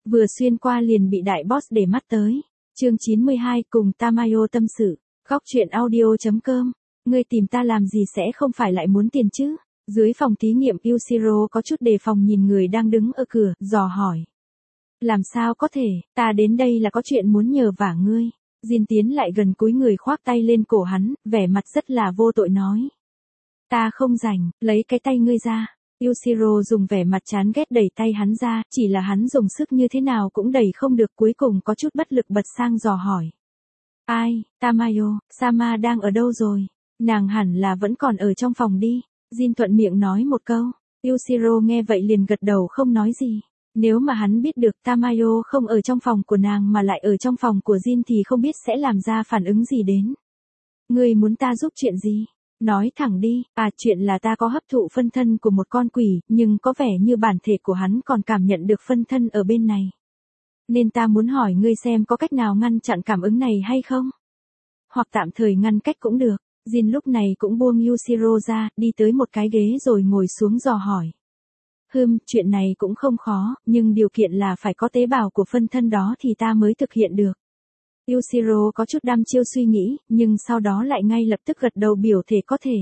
Vừa xuyên qua liền bị đại boss để mắt tới. Chương 92 cùng Tamayo tâm sự. Góc truyện audio.com. Ngươi tìm ta làm gì sẽ không phải lại muốn tiền chứ? Dưới phòng thí nghiệm Yushiro có chút đề phòng nhìn người đang đứng ở cửa, dò hỏi. Làm sao có thể, ta đến đây là có chuyện muốn nhờ vả ngươi. Jin tiến lại gần cúi người khoác tay lên cổ hắn, vẻ mặt rất là vô tội nói. Ta không rảnh, lấy cái tay ngươi ra. Yushiro dùng vẻ mặt chán ghét đẩy tay hắn ra, chỉ là hắn dùng sức như thế nào cũng đẩy không được, cuối cùng có chút bất lực bật sang dò hỏi. Ai, Tamayo, Sama đang ở đâu rồi? Nàng hẳn là vẫn còn ở trong phòng đi. Jin thuận miệng nói một câu. Yushiro nghe vậy liền gật đầu không nói gì. Nếu mà hắn biết được Tamayo không ở trong phòng của nàng mà lại ở trong phòng của Jin thì không biết sẽ làm ra phản ứng gì đến. Ngươi muốn ta giúp chuyện gì? Nói thẳng đi, chuyện là ta có hấp thụ phân thân của một con quỷ, nhưng có vẻ như bản thể của hắn còn cảm nhận được phân thân ở bên này. Nên ta muốn hỏi ngươi xem có cách nào ngăn chặn cảm ứng này hay không? Hoặc tạm thời ngăn cách cũng được. Jin lúc này cũng buông Yushiro ra, đi tới một cái ghế rồi ngồi xuống dò hỏi. Chuyện này cũng không khó, nhưng điều kiện là phải có tế bào của phân thân đó thì ta mới thực hiện được. Yushiro có chút đăm chiêu suy nghĩ, nhưng sau đó lại ngay lập tức gật đầu biểu thể có thể.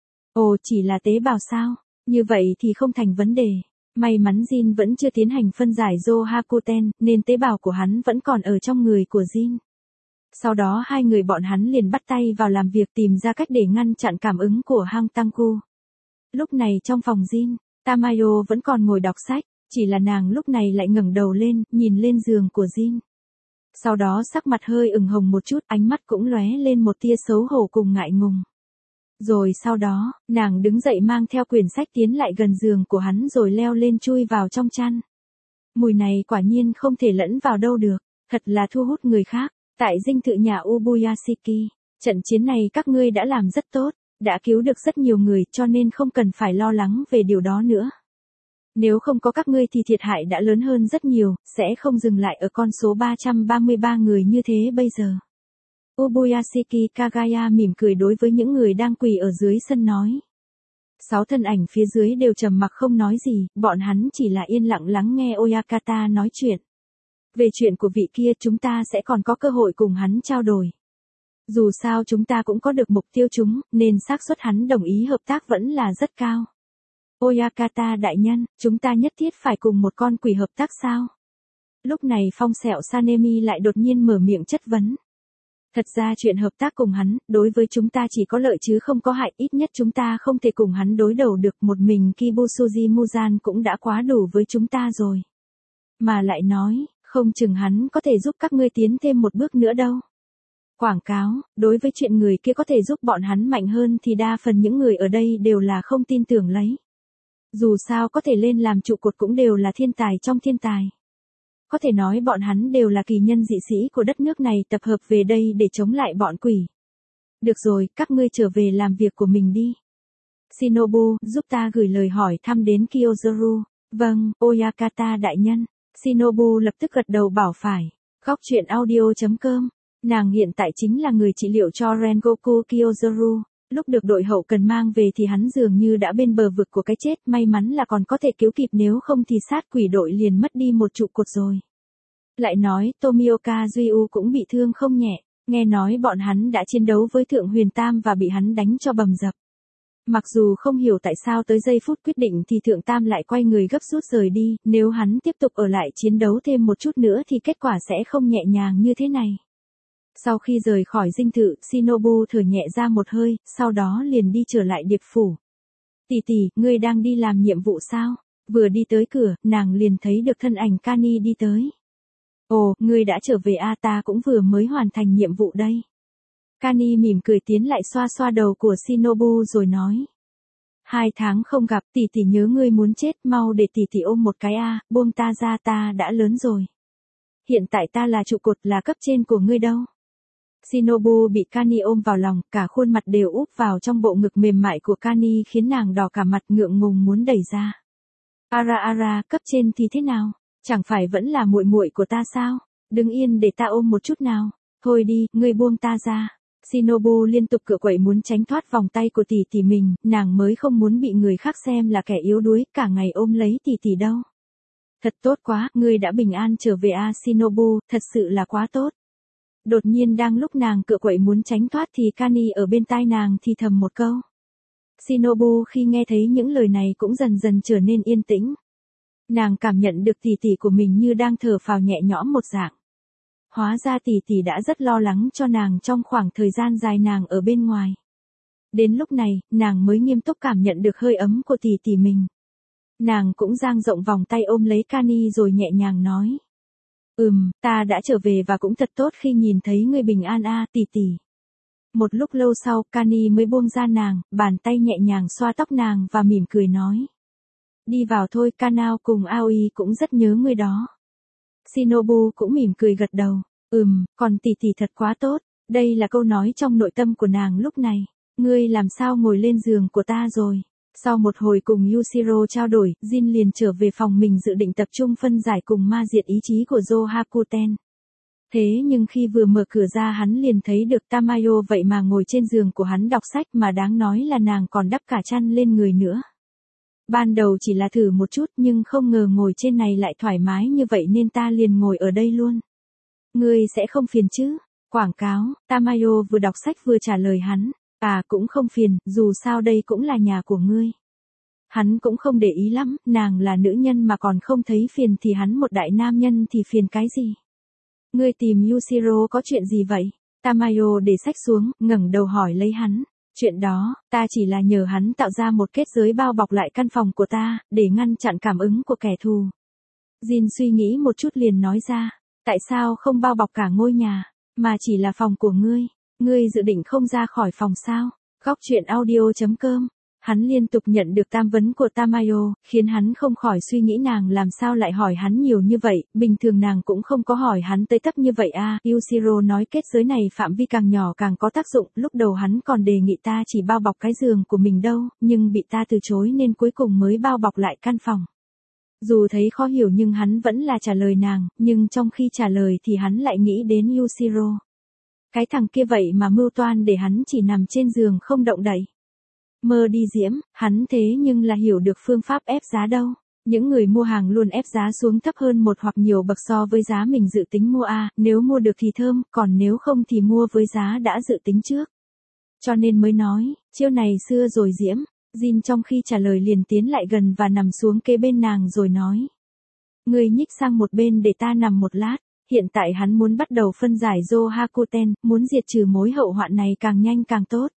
Ồ, chỉ là tế bào sao? Như vậy thì không thành vấn đề. May mắn Jin vẫn chưa tiến hành phân giải Zohakuten, nên tế bào của hắn vẫn còn ở trong người của Jin. Sau đó hai người bọn hắn liền bắt tay vào làm việc tìm ra cách để ngăn chặn cảm ứng của Hang Tangku. Lúc này trong phòng Jin, Tamayo vẫn còn ngồi đọc sách, chỉ là nàng lúc này lại ngẩng đầu lên, nhìn lên giường của Jin. Sau đó sắc mặt hơi ửng hồng một chút, ánh mắt cũng lóe lên một tia xấu hổ cùng ngại ngùng. Rồi sau đó, nàng đứng dậy mang theo quyển sách tiến lại gần giường của hắn rồi leo lên chui vào trong chăn. Mùi này quả nhiên không thể lẫn vào đâu được, thật là thu hút người khác. Tại dinh thự nhà Ubuyashiki, trận chiến này các ngươi đã làm rất tốt, đã cứu được rất nhiều người cho nên không cần phải lo lắng về điều đó nữa. Nếu không có các ngươi thì thiệt hại đã lớn hơn rất nhiều, sẽ không dừng lại ở con số 333 người như thế bây giờ. Ubuyashiki Kagaya mỉm cười đối với những người đang quỳ ở dưới sân nói. 6 thân ảnh phía dưới đều trầm mặc không nói gì, bọn hắn chỉ là yên lặng lắng nghe Oyakata nói chuyện. Về chuyện của vị kia chúng ta sẽ còn có cơ hội cùng hắn trao đổi. Dù sao chúng ta cũng có được mục tiêu chung, nên xác suất hắn đồng ý hợp tác vẫn là rất cao. Oyakata đại nhân, chúng ta nhất thiết phải cùng một con quỷ hợp tác sao? Lúc này Phong Sẹo Sanemi lại đột nhiên mở miệng chất vấn. Thật ra chuyện hợp tác cùng hắn, đối với chúng ta chỉ có lợi chứ không có hại, ít nhất chúng ta không thể cùng hắn đối đầu được, một mình Kibusuji Muzan cũng đã quá đủ với chúng ta rồi. Mà lại nói, không chừng hắn có thể giúp các ngươi tiến thêm một bước nữa đâu. Quảng cáo, đối với chuyện người kia có thể giúp bọn hắn mạnh hơn thì đa phần những người ở đây đều là không tin tưởng lấy. Dù sao có thể lên làm trụ cột cũng đều là thiên tài trong thiên tài. Có thể nói bọn hắn đều là kỳ nhân dị sĩ của đất nước này tập hợp về đây để chống lại bọn quỷ. Được rồi, các ngươi trở về làm việc của mình đi. Shinobu, giúp ta gửi lời hỏi thăm đến Kyozaru. Vâng, Oyakata đại nhân. Shinobu lập tức gật đầu bảo phải. Góc truyện audio.com. Nàng hiện tại chính là người trị liệu cho Rengoku Kyozaru. Lúc được đội hậu cần mang về thì hắn dường như đã bên bờ vực của cái chết, may mắn là còn có thể cứu kịp, nếu không thì sát quỷ đội liền mất đi một trụ cột rồi. Lại nói, Tomioka Ryu cũng bị thương không nhẹ, nghe nói bọn hắn đã chiến đấu với Thượng Huyền Tam và bị hắn đánh cho bầm dập. Mặc dù không hiểu tại sao tới giây phút quyết định thì Thượng Tam lại quay người gấp rút rời đi, nếu hắn tiếp tục ở lại chiến đấu thêm một chút nữa thì kết quả sẽ không nhẹ nhàng như thế này. Sau khi rời khỏi dinh thự, Shinobu thở nhẹ ra một hơi, sau đó liền đi trở lại điệp phủ. Tỷ tỷ, ngươi đang đi làm nhiệm vụ sao? Vừa đi tới cửa, nàng liền thấy được thân ảnh Kani đi tới. Ồ, ngươi đã trở về à, ta cũng vừa mới hoàn thành nhiệm vụ đây. Kani mỉm cười tiến lại xoa xoa đầu của Shinobu rồi nói. 2 tháng không gặp, tỷ tỷ nhớ ngươi muốn chết, mau để tỷ tỷ ôm một cái à, buông ta ra, ta đã lớn rồi. Hiện tại ta là trụ cột, là cấp trên của ngươi đâu. Shinobu bị Kani ôm vào lòng, cả khuôn mặt đều úp vào trong bộ ngực mềm mại của Kani khiến nàng đỏ cả mặt, ngượng ngùng muốn đẩy ra. Ara, cấp trên thì thế nào? Chẳng phải vẫn là muội muội của ta sao? Đứng yên để ta ôm một chút nào. Thôi đi, ngươi buông ta ra. Shinobu liên tục cựa quậy muốn tránh thoát vòng tay của tỷ tỷ mình, nàng mới không muốn bị người khác xem là kẻ yếu đuối, cả ngày ôm lấy tỷ tỷ đâu. Thật tốt quá, ngươi đã bình an trở về à Shinobu, thật sự là quá tốt. Đột nhiên đang lúc nàng cựa quậy muốn tránh thoát thì Kani ở bên tai nàng thì thầm một câu. Shinobu khi nghe thấy những lời này cũng dần dần trở nên yên tĩnh. Nàng cảm nhận được tỷ tỷ của mình như đang thở phào nhẹ nhõm một dạng. Hóa ra tỷ tỷ đã rất lo lắng cho nàng trong khoảng thời gian dài nàng ở bên ngoài. Đến lúc này, nàng mới nghiêm túc cảm nhận được hơi ấm của tỷ tỷ mình. Nàng cũng dang rộng vòng tay ôm lấy Kani rồi nhẹ nhàng nói. Ta đã trở về và cũng thật tốt khi nhìn thấy ngươi bình an à, tỷ tỷ. Một lúc lâu sau, Kani mới buông ra nàng, bàn tay nhẹ nhàng xoa tóc nàng và mỉm cười nói. Đi vào thôi, Kanao cùng Aoi cũng rất nhớ ngươi đó. Shinobu cũng mỉm cười gật đầu. Còn tỷ tỷ thật quá tốt. Đây là câu nói trong nội tâm của nàng lúc này. Ngươi làm sao ngồi lên giường của ta rồi? Sau một hồi cùng Yushiro trao đổi, Jin liền trở về phòng mình dự định tập trung phân giải cùng ma diệt ý chí của Zohakuten. Thế nhưng khi vừa mở cửa ra hắn liền thấy được Tamayo vậy mà ngồi trên giường của hắn đọc sách mà đáng nói là nàng còn đắp cả chăn lên người nữa. Ban đầu chỉ là thử một chút nhưng không ngờ ngồi trên này lại thoải mái như vậy nên ta liền ngồi ở đây luôn. Ngươi sẽ không phiền chứ? Quảng cáo, Tamayo vừa đọc sách vừa trả lời hắn. À cũng không phiền, dù sao đây cũng là nhà của ngươi. Hắn cũng không để ý lắm, nàng là nữ nhân mà còn không thấy phiền thì hắn một đại nam nhân thì phiền cái gì? Ngươi tìm Yushiro có chuyện gì vậy? Tamayo để sách xuống, ngẩng đầu hỏi lấy hắn. Chuyện đó, ta chỉ là nhờ hắn tạo ra một kết giới bao bọc lại căn phòng của ta, để ngăn chặn cảm ứng của kẻ thù. Jin suy nghĩ một chút liền nói ra, tại sao không bao bọc cả ngôi nhà, mà chỉ là phòng của ngươi? Ngươi dự định không ra khỏi phòng sao? Góc truyện audio.com. Hắn liên tục nhận được tam vấn của Tamayo, khiến hắn không khỏi suy nghĩ nàng làm sao lại hỏi hắn nhiều như vậy, bình thường nàng cũng không có hỏi hắn tới tấp như vậy à. Yushiro nói kết giới này phạm vi càng nhỏ càng có tác dụng, lúc đầu hắn còn đề nghị ta chỉ bao bọc cái giường của mình đâu, nhưng bị ta từ chối nên cuối cùng mới bao bọc lại căn phòng. Dù thấy khó hiểu nhưng hắn vẫn là trả lời nàng, nhưng trong khi trả lời thì hắn lại nghĩ đến Yushiro. Cái thằng kia vậy mà mưu toan để hắn chỉ nằm trên giường không động đậy. Mơ đi Diễm, hắn thế nhưng là hiểu được phương pháp ép giá đâu. Những người mua hàng luôn ép giá xuống thấp hơn một hoặc nhiều bậc so với giá mình dự tính mua à, nếu mua được thì thơm, còn nếu không thì mua với giá đã dự tính trước. Cho nên mới nói, chiêu này xưa rồi Diễm. Jin trong khi trả lời liền tiến lại gần và nằm xuống kế bên nàng rồi nói. Ngươi nhích sang một bên để ta nằm một lát. Hiện tại hắn muốn bắt đầu phân giải Zohakuten, muốn diệt trừ mối hậu hoạn này càng nhanh càng tốt.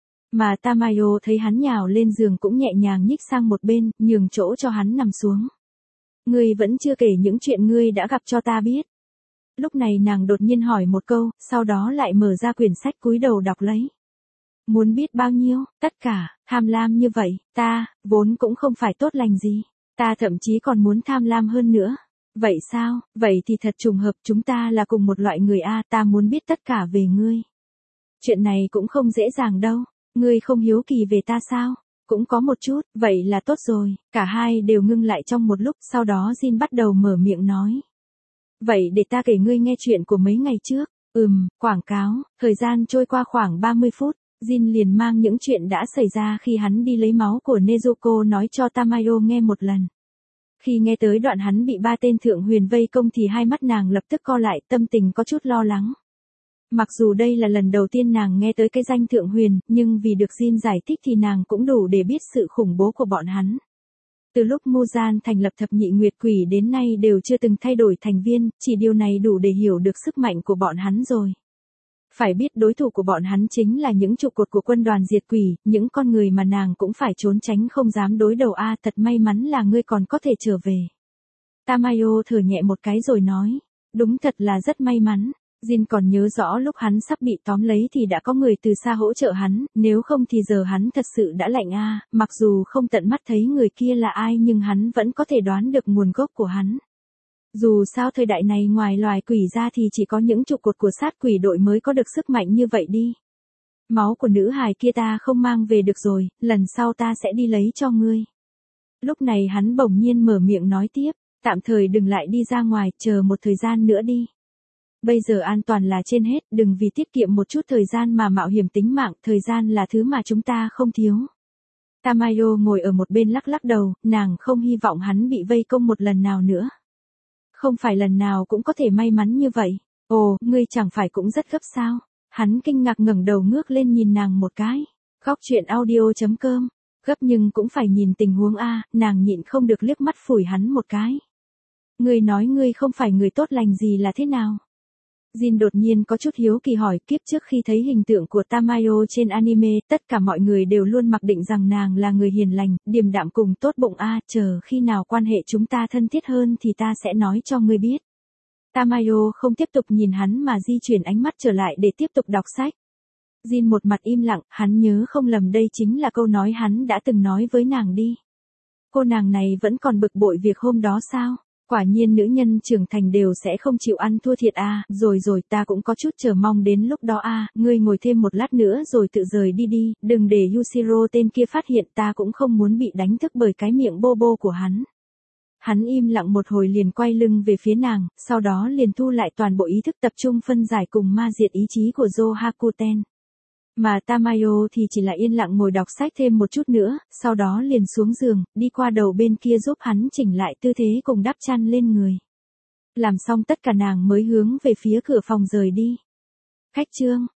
Mà Tamayo thấy hắn nhào lên giường cũng nhẹ nhàng nhích sang một bên, nhường chỗ cho hắn nằm xuống. Ngươi vẫn chưa kể những chuyện ngươi đã gặp cho ta biết. Lúc này nàng đột nhiên hỏi một câu, sau đó lại mở ra quyển sách cúi đầu đọc lấy. Muốn biết bao nhiêu, tất cả, tham lam như vậy, ta, vốn cũng không phải tốt lành gì. Ta thậm chí còn muốn tham lam hơn nữa. Vậy sao, vậy thì thật trùng hợp chúng ta là cùng một loại người a, ta muốn biết tất cả về ngươi. Chuyện này cũng không dễ dàng đâu, ngươi không hiếu kỳ về ta sao? Cũng có một chút, vậy là tốt rồi, cả hai đều ngưng lại trong một lúc, sau đó Jin bắt đầu mở miệng nói. Vậy để ta kể ngươi nghe chuyện của mấy ngày trước, quảng cáo, thời gian trôi qua khoảng 30 phút, Jin liền mang những chuyện đã xảy ra khi hắn đi lấy máu của Nezuko nói cho Tamayo nghe một lần. Khi nghe tới đoạn hắn bị 3 tên thượng huyền vây công thì hai mắt nàng lập tức co lại, tâm tình có chút lo lắng. Mặc dù đây là lần đầu tiên nàng nghe tới cái danh thượng huyền, nhưng vì được Jin giải thích thì nàng cũng đủ để biết sự khủng bố của bọn hắn. Từ lúc Muzan thành lập thập nhị nguyệt quỷ đến nay đều chưa từng thay đổi thành viên, chỉ điều này đủ để hiểu được sức mạnh của bọn hắn rồi. Phải biết đối thủ của bọn hắn chính là những trụ cột của quân đoàn diệt quỷ, những con người mà nàng cũng phải trốn tránh không dám đối đầu a, thật may mắn là ngươi còn có thể trở về. Tamayo thở nhẹ một cái rồi nói, đúng thật là rất may mắn. Jin còn nhớ rõ lúc hắn sắp bị tóm lấy thì đã có người từ xa hỗ trợ hắn, nếu không thì giờ hắn thật sự đã lạnh a, mặc dù không tận mắt thấy người kia là ai nhưng hắn vẫn có thể đoán được nguồn gốc của hắn. Dù sao thời đại này ngoài loài quỷ ra thì chỉ có những trụ cột của sát quỷ đội mới có được sức mạnh như vậy đi. Máu của nữ hài kia ta không mang về được rồi, lần sau ta sẽ đi lấy cho ngươi. Lúc này hắn bỗng nhiên mở miệng nói tiếp, tạm thời đừng lại đi ra ngoài, chờ một thời gian nữa đi. Bây giờ an toàn là trên hết, đừng vì tiết kiệm một chút thời gian mà mạo hiểm tính mạng, thời gian là thứ mà chúng ta không thiếu. Tamayo ngồi ở một bên lắc lắc đầu, nàng không hy vọng hắn bị vây công một lần nào nữa. Không phải lần nào cũng có thể may mắn như vậy. Ồ, ngươi chẳng phải cũng rất gấp sao? Hắn kinh ngạc ngẩng đầu ngước lên nhìn nàng một cái. Góc chuyện audio.com. Gấp nhưng cũng phải nhìn tình huống a, nàng nhịn không được liếc mắt phủi hắn một cái. Ngươi nói ngươi không phải người tốt lành gì là thế nào? Jin đột nhiên có chút hiếu kỳ hỏi, kiếp trước khi thấy hình tượng của Tamayo trên anime, tất cả mọi người đều luôn mặc định rằng nàng là người hiền lành, điềm đạm cùng tốt bụng chờ khi nào quan hệ chúng ta thân thiết hơn thì ta sẽ nói cho ngươi biết. Tamayo không tiếp tục nhìn hắn mà di chuyển ánh mắt trở lại để tiếp tục đọc sách. Jin một mặt im lặng, hắn nhớ không lầm đây chính là câu nói hắn đã từng nói với nàng đi. Cô nàng này vẫn còn bực bội việc hôm đó sao? Quả nhiên nữ nhân trưởng thành đều sẽ không chịu ăn thua thiệt rồi ta cũng có chút chờ mong đến lúc đó ngươi ngồi thêm một lát nữa rồi tự rời đi đi, đừng để Yushiro tên kia phát hiện, ta cũng không muốn bị đánh thức bởi cái miệng bô bô của hắn. Hắn im lặng một hồi liền quay lưng về phía nàng, sau đó liền thu lại toàn bộ ý thức tập trung phân giải cùng ma diệt ý chí của Zohakuten. Mà Tamayo thì chỉ là yên lặng ngồi đọc sách thêm một chút nữa, sau đó liền xuống giường, đi qua đầu bên kia giúp hắn chỉnh lại tư thế cùng đắp chăn lên người. Làm xong tất cả nàng mới hướng về phía cửa phòng rời đi. Khách chương.